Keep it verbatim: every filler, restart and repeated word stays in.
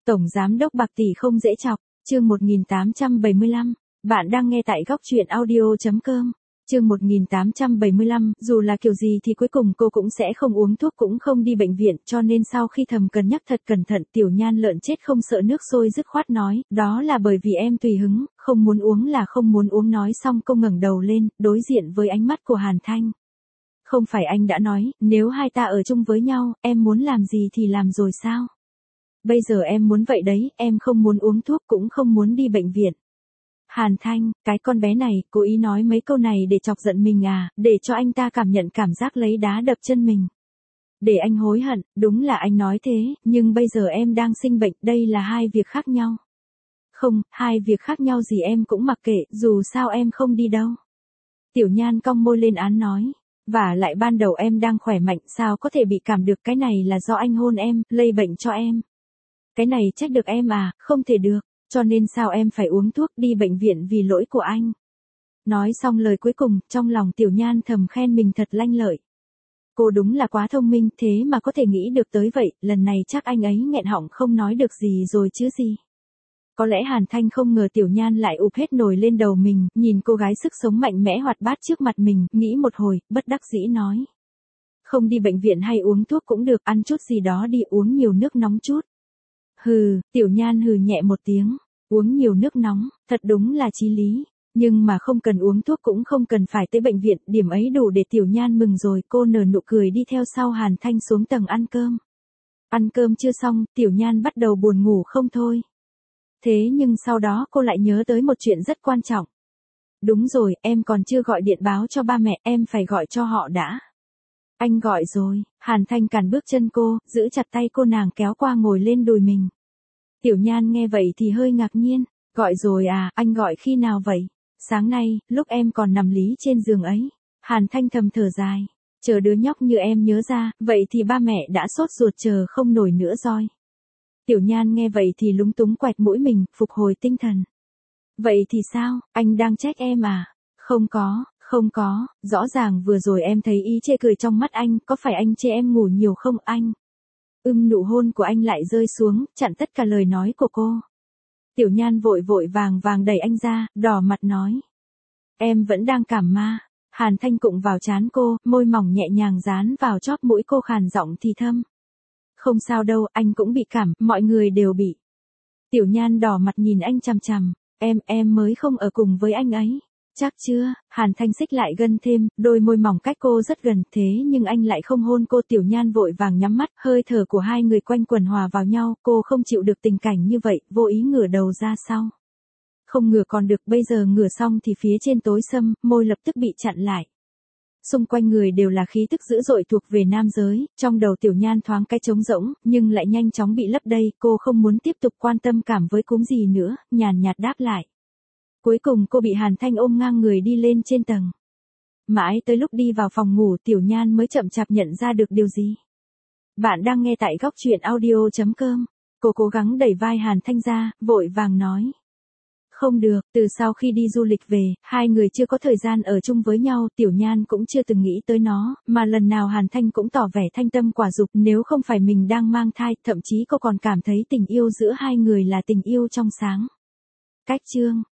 Tổng giám đốc bạc tỷ không dễ chọc, chương một nghìn tám trăm bảy mươi lăm. Bạn đang nghe tại góc truyện audio.com. Chương một nghìn tám trăm bảy mươi lăm, dù là kiểu gì thì cuối cùng cô cũng sẽ không uống thuốc cũng không đi bệnh viện, cho nên sau khi thầm cân nhắc thật cẩn thận, Tiểu Nhan lợn chết không sợ nước sôi dứt khoát nói, đó là bởi vì em tùy hứng, không muốn uống là không muốn uống. Nói xong cô ngẩng đầu lên, đối diện với ánh mắt của Hàn Thanh. Không phải anh đã nói, nếu hai ta ở chung với nhau, em muốn làm gì thì làm rồi sao? Bây giờ em muốn vậy đấy, em không muốn uống thuốc cũng không muốn đi bệnh viện. Hàn Thanh, cái con bé này, cố ý nói mấy câu này để chọc giận mình à, để cho anh ta cảm nhận cảm giác lấy đá đập chân mình. Để anh hối hận, đúng là anh nói thế, nhưng bây giờ em đang sinh bệnh, đây là hai việc khác nhau. Không, hai việc khác nhau gì em cũng mặc kệ, dù sao em không đi đâu. Tiểu Nhan cong môi lên án nói. Và lại ban đầu em đang khỏe mạnh, sao có thể bị cảm được, cái này là do anh hôn em, lây bệnh cho em. Cái này trách được em à, không thể được, cho nên sao em phải uống thuốc đi bệnh viện vì lỗi của anh. Nói xong lời cuối cùng, trong lòng Tiểu Nhan thầm khen mình thật lanh lợi. Cô đúng là quá thông minh, thế mà có thể nghĩ được tới vậy, lần này chắc anh ấy nghẹn họng không nói được gì rồi chứ gì. Có lẽ Hàn Thanh không ngờ Tiểu Nhan lại ụp hết nồi lên đầu mình, nhìn cô gái sức sống mạnh mẽ hoạt bát trước mặt mình, nghĩ một hồi, bất đắc dĩ nói. Không đi bệnh viện hay uống thuốc cũng được, ăn chút gì đó đi, uống nhiều nước nóng chút. Hừ, Tiểu Nhan hừ nhẹ một tiếng, uống nhiều nước nóng, thật đúng là chí lý, nhưng mà không cần uống thuốc cũng không cần phải tới bệnh viện, điểm ấy đủ để Tiểu Nhan mừng rồi. Cô nở nụ cười đi theo sau Hàn Thanh xuống tầng ăn cơm. Ăn cơm chưa xong, Tiểu Nhan bắt đầu buồn ngủ không thôi. Thế nhưng sau đó cô lại nhớ tới một chuyện rất quan trọng. Đúng rồi, em còn chưa gọi điện báo cho ba mẹ, em phải gọi cho họ đã. Anh gọi rồi, Hàn Thanh cản bước chân cô, giữ chặt tay cô, nàng kéo qua ngồi lên đùi mình. Tiểu Nhan nghe vậy thì hơi ngạc nhiên, gọi rồi à, anh gọi khi nào vậy? Sáng nay, lúc em còn nằm lý trên giường ấy. Hàn Thanh thầm thở dài, chờ đứa nhóc như em nhớ ra, vậy thì ba mẹ đã sốt ruột chờ không nổi nữa rồi. Tiểu Nhan nghe vậy thì lúng túng quẹt mũi mình, phục hồi tinh thần. Vậy thì sao, anh đang trách em à? Không có, không có, rõ ràng vừa rồi em thấy ý chê cười trong mắt anh, có phải anh chê em ngủ nhiều không anh? Ưm nụ hôn của anh lại rơi xuống, chặn tất cả lời nói của cô. Tiểu Nhan vội vội vàng vàng đẩy anh ra, đỏ mặt nói. Em vẫn đang cảm ma. Hàn Thanh cụng vào trán cô, môi mỏng nhẹ nhàng dán vào chóp mũi cô, khàn giọng thì thầm. Không sao đâu, anh cũng bị cảm, mọi người đều bị. Tiểu Nhan đỏ mặt nhìn anh chằm chằm, em, em mới không ở cùng với anh ấy. Chắc chưa? Hàn Thanh xích lại gần thêm, đôi môi mỏng cách cô rất gần, thế nhưng anh lại không hôn cô. Tiểu Nhan vội vàng nhắm mắt, hơi thở của hai người quanh quần hòa vào nhau, cô không chịu được tình cảnh như vậy, vô ý ngửa đầu ra sau. Không ngửa còn được, bây giờ ngửa xong thì phía trên tối sầm, môi lập tức bị chặn lại. Xung quanh người đều là khí tức dữ dội thuộc về nam giới, trong đầu Tiểu Nhan thoáng cái trống rỗng, nhưng lại nhanh chóng bị lấp đầy, cô không muốn tiếp tục quan tâm cảm với cúm gì nữa, nhàn nhạt đáp lại. Cuối cùng cô bị Hàn Thanh ôm ngang người đi lên trên tầng. Mãi tới lúc đi vào phòng ngủ Tiểu Nhan mới chậm chạp nhận ra được điều gì. Bạn đang nghe tại góc truyện audio.com. Cô cố gắng đẩy vai Hàn Thanh ra, vội vàng nói. Không được, từ sau khi đi du lịch về, hai người chưa có thời gian ở chung với nhau, Tiểu Nhan cũng chưa từng nghĩ tới nó, mà lần nào Hàn Thanh cũng tỏ vẻ thanh tâm quả dục, nếu không phải mình đang mang thai, thậm chí cô còn cảm thấy tình yêu giữa hai người là tình yêu trong sáng. Cách chương